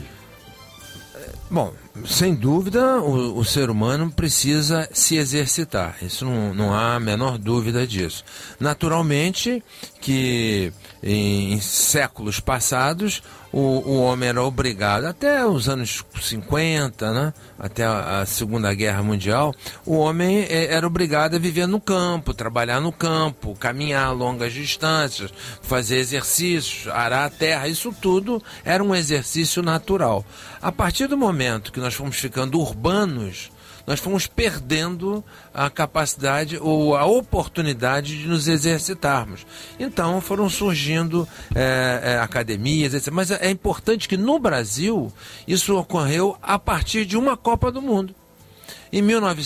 Bom, sem dúvida o ser humano precisa se exercitar, isso não há a menor dúvida disso. Naturalmente que em séculos passados o homem era obrigado, até os anos 50, né, até a Segunda Guerra Mundial, o homem era obrigado a viver no campo, trabalhar no campo, caminhar longas distâncias, fazer exercícios, arar a terra, isso tudo era um exercício natural. A partir do momento que nós fomos ficando urbanos, nós fomos perdendo a capacidade ou a oportunidade de nos exercitarmos. Então foram surgindo academias, etc. Mas é importante que no Brasil isso ocorreu a partir de uma Copa do Mundo. Em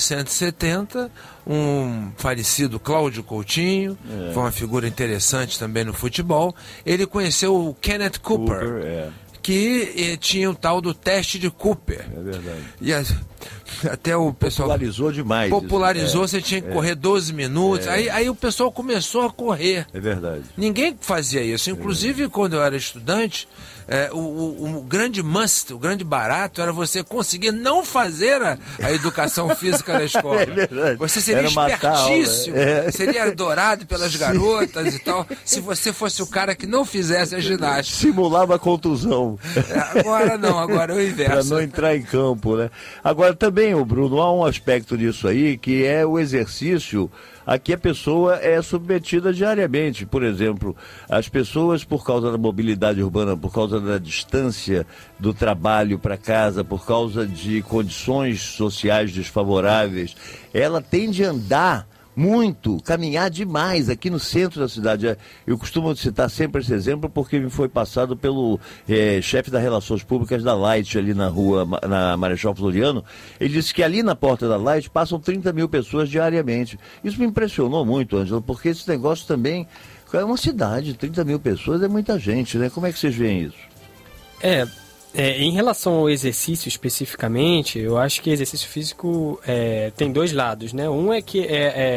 1970, um falecido Cláudio Coutinho, foi uma figura interessante também no futebol, ele conheceu o Kenneth Cooper. Que tinha o tal do teste de Cooper. É verdade. E até o pessoal... Popularizou demais. Popularizou, você tinha que correr 12 minutos. Aí o pessoal começou a correr. É verdade. Ninguém fazia isso. Inclusive, quando eu era estudante, o grande must, o grande barato, era você conseguir não fazer a educação física da escola. É verdade. Você seria espertíssimo, seria adorado pelas garotas e tal, se você fosse o cara que não fizesse a ginástica. Simulava a contusão. Agora não, agora é o inverso. Para não entrar em campo, né? Agora também, Bruno, há um aspecto disso aí, que é o exercício a que a pessoa é submetida diariamente. Por exemplo, as pessoas, por causa da mobilidade urbana, por causa da distância do trabalho para casa, por causa de condições sociais desfavoráveis, ela tende a andar muito, caminhar demais aqui no centro da cidade. Eu costumo citar sempre esse exemplo porque me foi passado pelo chefe das Relações Públicas da Light, ali na rua, na Marechal Floriano. Ele disse que ali na porta da Light passam 30 mil pessoas diariamente. Isso me impressionou muito, Ângelo, porque esse negócio também É uma cidade, 30 mil pessoas é muita gente, né? Como é que vocês veem isso? Em relação ao exercício especificamente, eu acho que exercício físico tem dois lados, né? Um é que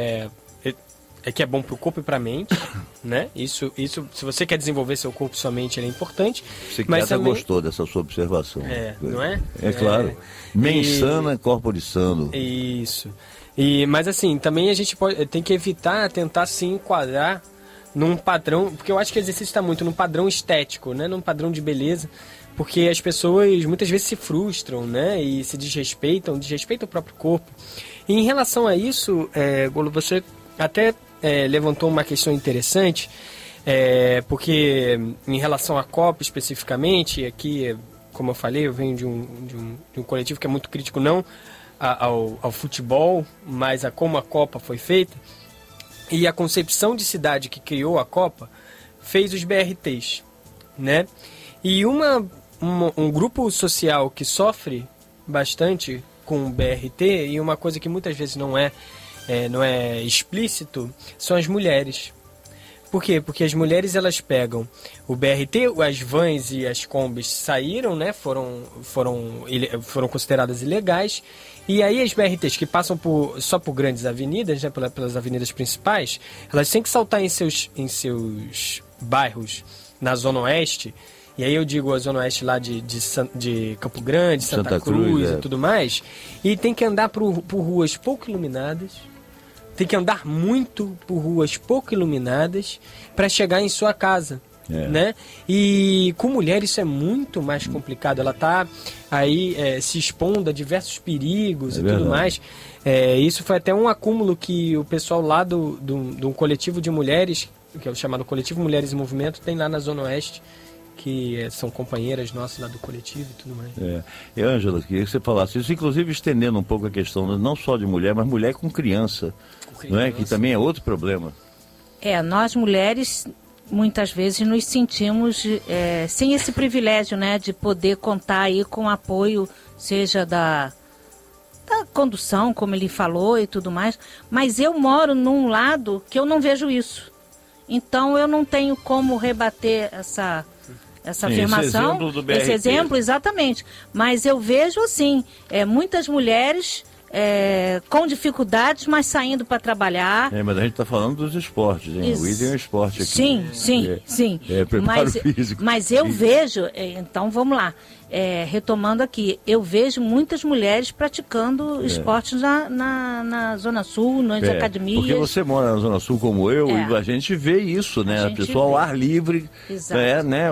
que é bom para o corpo e para a mente, né? Isso, se você quer desenvolver seu corpo e sua mente, ele é importante. O psiquiatra gostou dessa sua observação. Não é? É claro. Mente sana, corpo sano. Isso. Mas assim, também a gente tem que evitar tentar se enquadrar num padrão, porque eu acho que o exercício está muito num padrão estético, né? Num padrão de beleza, porque as pessoas muitas vezes se frustram, né? E se desrespeitam o próprio corpo. E em relação a isso, Golo, você até levantou uma questão interessante, porque em relação à Copa especificamente, aqui, como eu falei, eu venho de um coletivo que é muito crítico não ao futebol, mas a como a Copa foi feita. E a concepção de cidade que criou a Copa fez os BRTs, né? E um grupo social que sofre bastante com o BRT, e uma coisa que muitas vezes não é explícito, são as mulheres. Por quê? Porque as mulheres elas pegam o BRT, as vans e as combis saíram, né? Foram consideradas ilegais. E aí as BRTs que passam só por grandes avenidas, né? Pelas avenidas principais, elas têm que saltar em seus bairros na Zona Oeste. E aí eu digo a Zona Oeste lá de Campo Grande, Santa Cruz e tudo mais. E tem que andar por ruas pouco iluminadas. Tem que andar muito por ruas pouco iluminadas para chegar em sua casa, né? E com mulher isso é muito mais complicado. Ela está aí se expondo a diversos perigos e tudo mais. Isso foi até um acúmulo que o pessoal lá do coletivo de mulheres, que é o chamado Coletivo Mulheres em Movimento, tem lá na Zona Oeste, que são companheiras nossas lá do coletivo e tudo mais. E Ângela, queria que você falasse isso, inclusive estendendo um pouco a questão não só de mulher, mas mulher com criança, não é? Que também é outro problema. Nós mulheres muitas vezes nos sentimos sem esse privilégio, né, de poder contar aí com apoio, seja da condução, como ele falou e tudo mais, mas eu moro num lado que eu não vejo isso. Então eu não tenho como rebater essa afirmação, esse exemplo, exatamente. Mas eu vejo assim, muitas mulheres com dificuldades, mas saindo para trabalhar. Mas a gente está falando dos esportes, hein? O item é o esporte aqui. Sim. Preparo físico. Mas eu vejo, então vamos lá. Retomando aqui, eu vejo muitas mulheres praticando esportes na Zona Sul, nas academias. Porque você mora na Zona Sul como eu, e a gente vê isso, né? A pessoa ao ar livre. Exato. Né?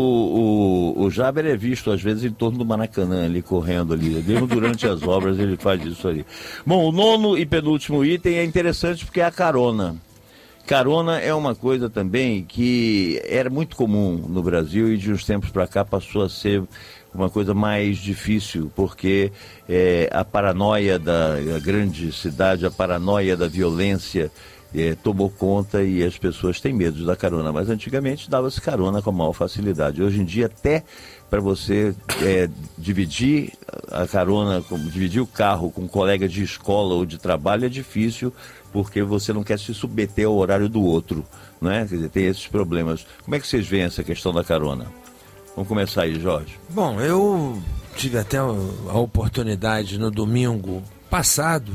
O Jaber é visto, às vezes, em torno do Maracanã, ali, correndo ali. Mesmo durante as obras, ele faz isso ali. Bom, o nono e penúltimo item é interessante porque é a carona. Carona é uma coisa também que era muito comum no Brasil e de uns tempos para cá passou a ser uma coisa mais difícil, porque a paranoia da grande cidade, a paranoia da violência tomou conta e as pessoas têm medo da carona. Mas antigamente dava-se carona com a maior facilidade. Hoje em dia até para você dividir a carona, dividir o carro com um colega de escola ou de trabalho é difícil, porque você não quer se submeter ao horário do outro, né? Quer dizer, tem esses problemas. Como é que vocês veem essa questão da carona? Vamos começar aí, Jorge. Bom, eu tive até a oportunidade no domingo passado,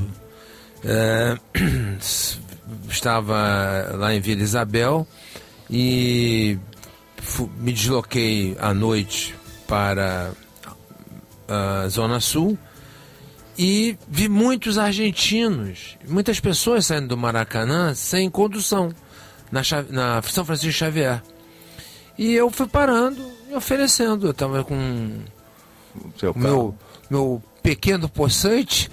estava lá em Vila Isabel e me desloquei à noite para a Zona Sul e vi muitos argentinos, muitas pessoas saindo do Maracanã sem condução, na São Francisco Xavier. E eu fui parando e oferecendo. Eu estava com o meu pequeno poçante,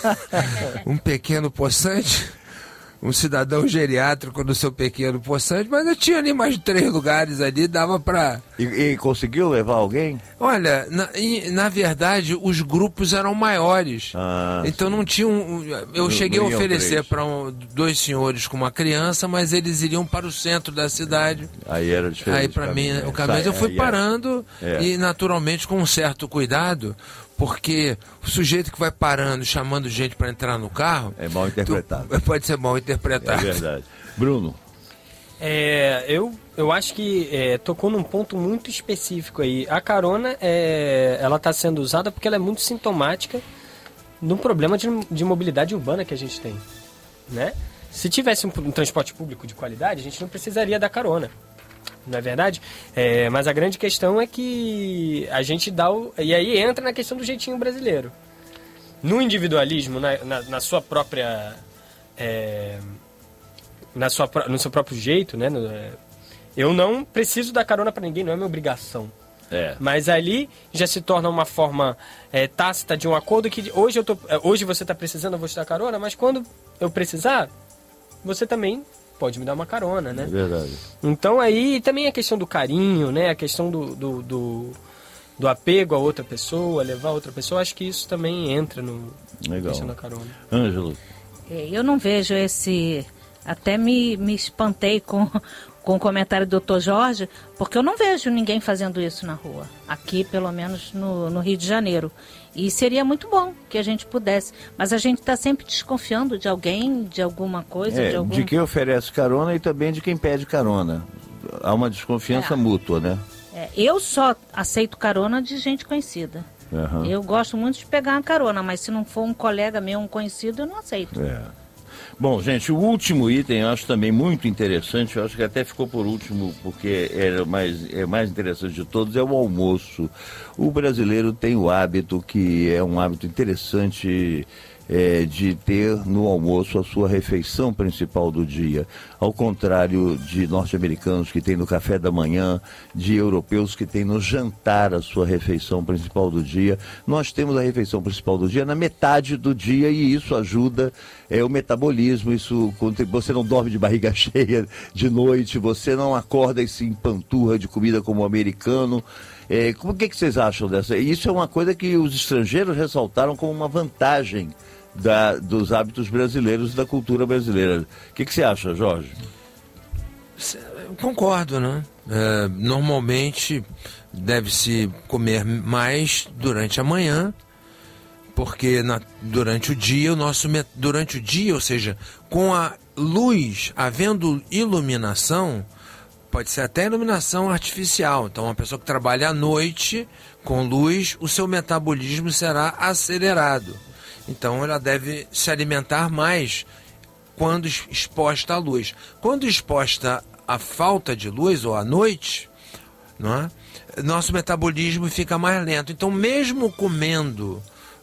um cidadão geriátrico no seu pequeno poçante, mas eu tinha ali mais 3 lugares ali, dava para... E conseguiu levar alguém? Olha, na verdade, os grupos eram maiores, então não tinham... Eu cheguei a oferecer para 2 senhores com uma criança, mas eles iriam para o centro da cidade. Aí era diferente. Aí para mim, o caminho eu fui parando e naturalmente com um certo cuidado, porque o sujeito que vai parando, chamando gente para entrar no carro... É mal interpretado. Pode ser mal interpretado. É verdade. Bruno? Eu acho que tocou num ponto muito específico aí. A carona, ela está sendo usada porque ela é muito sintomática no problema de mobilidade urbana que a gente tem, né? Se tivesse um transporte público de qualidade, a gente não precisaria da carona, não é verdade? Mas a grande questão é que a gente dá e aí entra na questão do jeitinho brasileiro. No individualismo, na sua própria... no seu próprio jeito, né? Eu não preciso dar carona para ninguém, não é minha obrigação. Mas ali já se torna uma forma tácita de um acordo que hoje você está precisando, eu vou te dar carona, mas quando eu precisar, você também pode me dar uma carona, né? É verdade. Então aí também a questão do carinho, né? A questão do apego a outra pessoa, levar a outra pessoa, acho que isso também entra no questão da carona. Ângelo. Eu não vejo esse... Até me espantei com o comentário do Dr. Jorge, porque eu não vejo ninguém fazendo isso na rua. Aqui, pelo menos no Rio de Janeiro. E seria muito bom que a gente pudesse. Mas a gente está sempre desconfiando de alguém, de alguma coisa. De quem oferece carona e também de quem pede carona. Há uma desconfiança mútua, né? Eu só aceito carona de gente conhecida. Uhum. Eu gosto muito de pegar uma carona, mas se não for um colega meu, um conhecido, eu não aceito. Bom, gente, o último item eu acho também muito interessante, eu acho que até ficou por último porque é mais interessante de todos, é o almoço. O brasileiro tem o hábito, que é um hábito interessante, de ter no almoço a sua refeição principal do dia. Ao contrário de norte-americanos que têm no café da manhã, de europeus que têm no jantar a sua refeição principal do dia, nós temos a refeição principal do dia na metade do dia e isso ajuda o metabolismo, você não dorme de barriga cheia de noite, você não acorda e se empanturra de comida como o americano. O que vocês acham dessa? Isso é uma coisa que os estrangeiros ressaltaram como uma vantagem dos hábitos brasileiros, da cultura brasileira. O que você acha, Jorge? Eu concordo, né? Normalmente deve-se comer mais durante a manhã, porque durante o dia, ou seja, com a luz, havendo iluminação, pode ser até iluminação artificial. Então, uma pessoa que trabalha à noite com luz, o seu metabolismo será acelerado. Então, ela deve se alimentar mais quando exposta à luz. Quando exposta à falta de luz ou à noite, não é? Nosso metabolismo fica mais lento. Então, mesmo comendo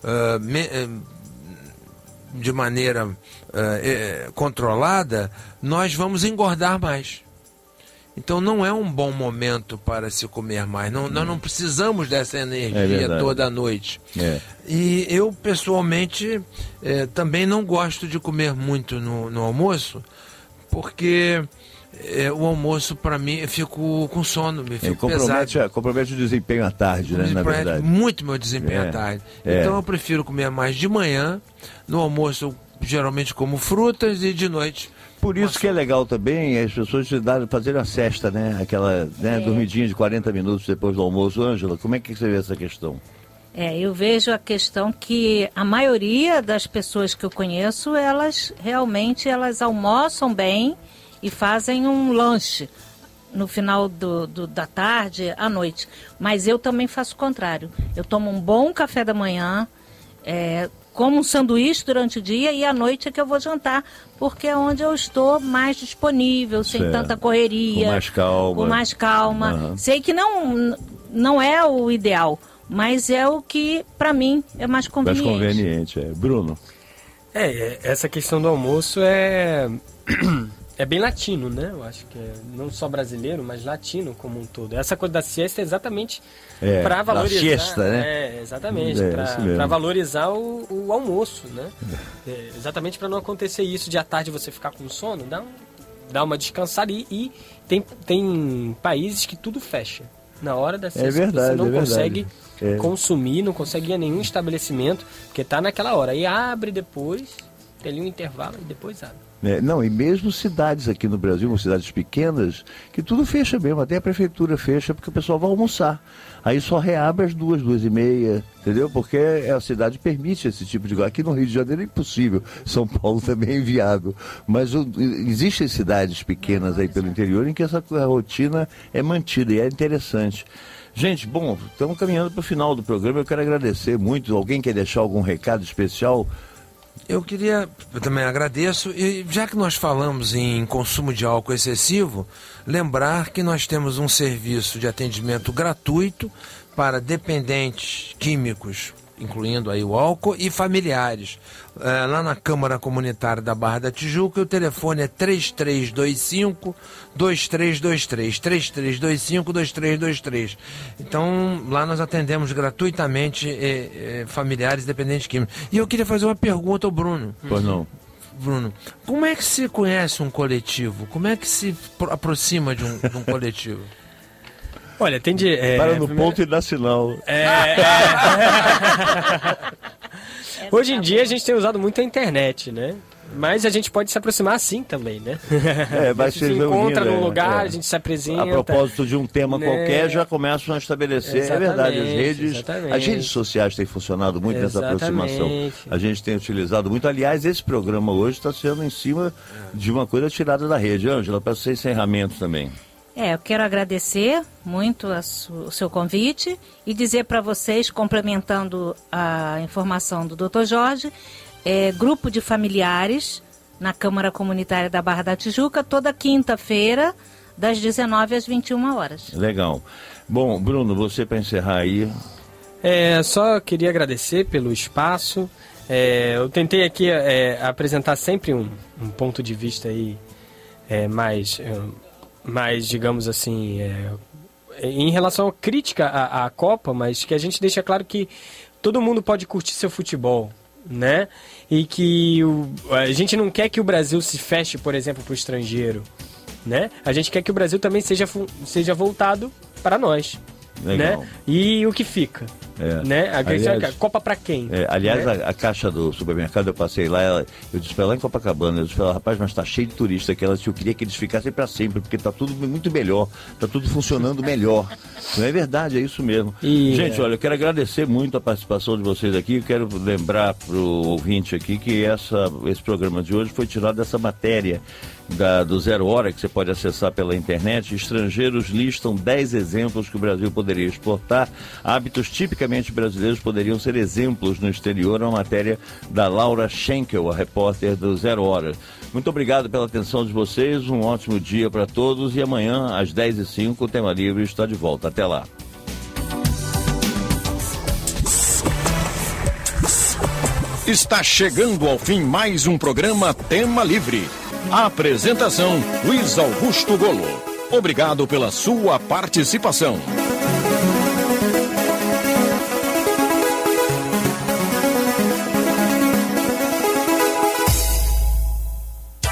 de maneira controlada, nós vamos engordar mais. Então não é um bom momento para se comer mais. Nós não precisamos dessa energia toda a noite. E eu, pessoalmente, também não gosto de comer muito no almoço, porque o almoço, para mim, eu fico com sono, me fico pesado. Compromete o desempenho à tarde, né, na verdade. Muito meu desempenho à tarde. Então eu prefiro comer mais de manhã. No almoço, eu geralmente como frutas e de noite... Por isso que é legal também as pessoas fazerem a sesta, né? Aquela dormidinha de 40 minutos depois do almoço. Ângela, como é que você vê essa questão? Eu vejo a questão que a maioria das pessoas que eu conheço, elas almoçam bem e fazem um lanche no final da tarde, à noite. Mas eu também faço o contrário. Eu tomo um bom café da manhã, como um sanduíche durante o dia e à noite é que eu vou jantar, porque é onde eu estou mais disponível, sem tanta correria. Com mais calma. Uhum. Sei que não é o ideal, mas é o que, para mim, é mais conveniente. Mais conveniente, Bruno? Essa questão do almoço é bem latino, né? Eu acho que não só brasileiro, mas latino como um todo. Essa coisa da siesta é exatamente para valorizar. Siesta, né? Exatamente, para valorizar o almoço, né? Exatamente para não acontecer isso de à tarde você ficar com sono, dá uma descansada e tem países que tudo fecha. Na hora da siesta você não consegue consumir, não consegue ir a nenhum estabelecimento, porque tá naquela hora. Aí abre depois, tem ali um intervalo e depois abre. Não, e mesmo cidades aqui no Brasil, cidades pequenas, que tudo fecha mesmo, até a prefeitura fecha, porque o pessoal vai almoçar. Aí só reabre às 2, 2h30, entendeu? Porque a cidade permite esse tipo de coisa. Aqui no Rio de Janeiro é impossível, São Paulo também é inviável. Mas existem cidades pequenas aí pelo interior em que essa rotina é mantida e é interessante. Gente, bom, estamos caminhando para o final do programa, eu quero agradecer muito. Alguém quer deixar algum recado especial? Eu também agradeço, e já que nós falamos em consumo de álcool excessivo, lembrar que nós temos um serviço de atendimento gratuito para dependentes químicos, incluindo aí o álcool, e familiares. Lá na Câmara Comunitária da Barra da Tijuca, o telefone é 3325-2323, 3325-2323. Então, lá nós atendemos gratuitamente familiares dependentes químicos. E eu queria fazer uma pergunta ao Bruno. Pois não. Bruno, como é que se conhece um coletivo? Como é que se aproxima de um coletivo? Olha, tem de... Para no ponto e dá sinal. Hoje em dia a gente tem usado muito a internet, né? Mas a gente pode se aproximar assim também, né? Vai a gente se encontra num lugar, a gente se apresenta. A propósito de um tema qualquer, já começam a estabelecer. Exatamente, é verdade, as redes sociais têm funcionado muito nessa aproximação. A gente tem utilizado muito. Aliás, esse programa hoje está sendo em cima de uma coisa tirada da rede. Ângela, para ser encerramento também. Eu quero agradecer muito o seu convite e dizer para vocês, complementando a informação do Dr. Jorge, grupo de familiares na Câmara Comunitária da Barra da Tijuca, toda quinta-feira, das 19 às 21 horas. Legal. Bom, Bruno, você para encerrar aí... Só queria agradecer pelo espaço. Eu tentei aqui apresentar sempre um ponto de vista aí mais, digamos assim, em relação à crítica à Copa, mas que a gente deixa claro que todo mundo pode curtir seu futebol, né? E que a gente não quer que o Brasil se feche, por exemplo, para o estrangeiro, né? A gente quer que o Brasil também seja voltado para nós. Legal. Né? E o que fica? Né? A Copa pra quem? Aliás, né? a caixa do supermercado, eu passei lá, eu disse pra ela em Copacabana, eu disse pra ela, rapaz, mas tá cheio de turista aqui. Ela disse, eu queria que eles ficassem pra sempre, porque tá tudo muito melhor, tá tudo funcionando melhor. Não é verdade, é isso mesmo. Gente, olha, eu quero agradecer muito a participação de vocês aqui, eu quero lembrar pro ouvinte aqui que esse programa de hoje foi tirado dessa matéria do Zero Hora, que você pode acessar pela internet. Estrangeiros listam 10 exemplos que o Brasil poderia exportar. Hábitos tipicamente brasileiros poderiam ser exemplos no exterior. Uma matéria da Laura Schenkel, a repórter do Zero Hora. Muito obrigado pela atenção de vocês, um ótimo dia para todos e amanhã às 10h05 o Tema Livre está de volta. Até lá. Está chegando ao fim mais um programa Tema Livre. A apresentação, Luiz Augusto Golo. Obrigado pela sua participação.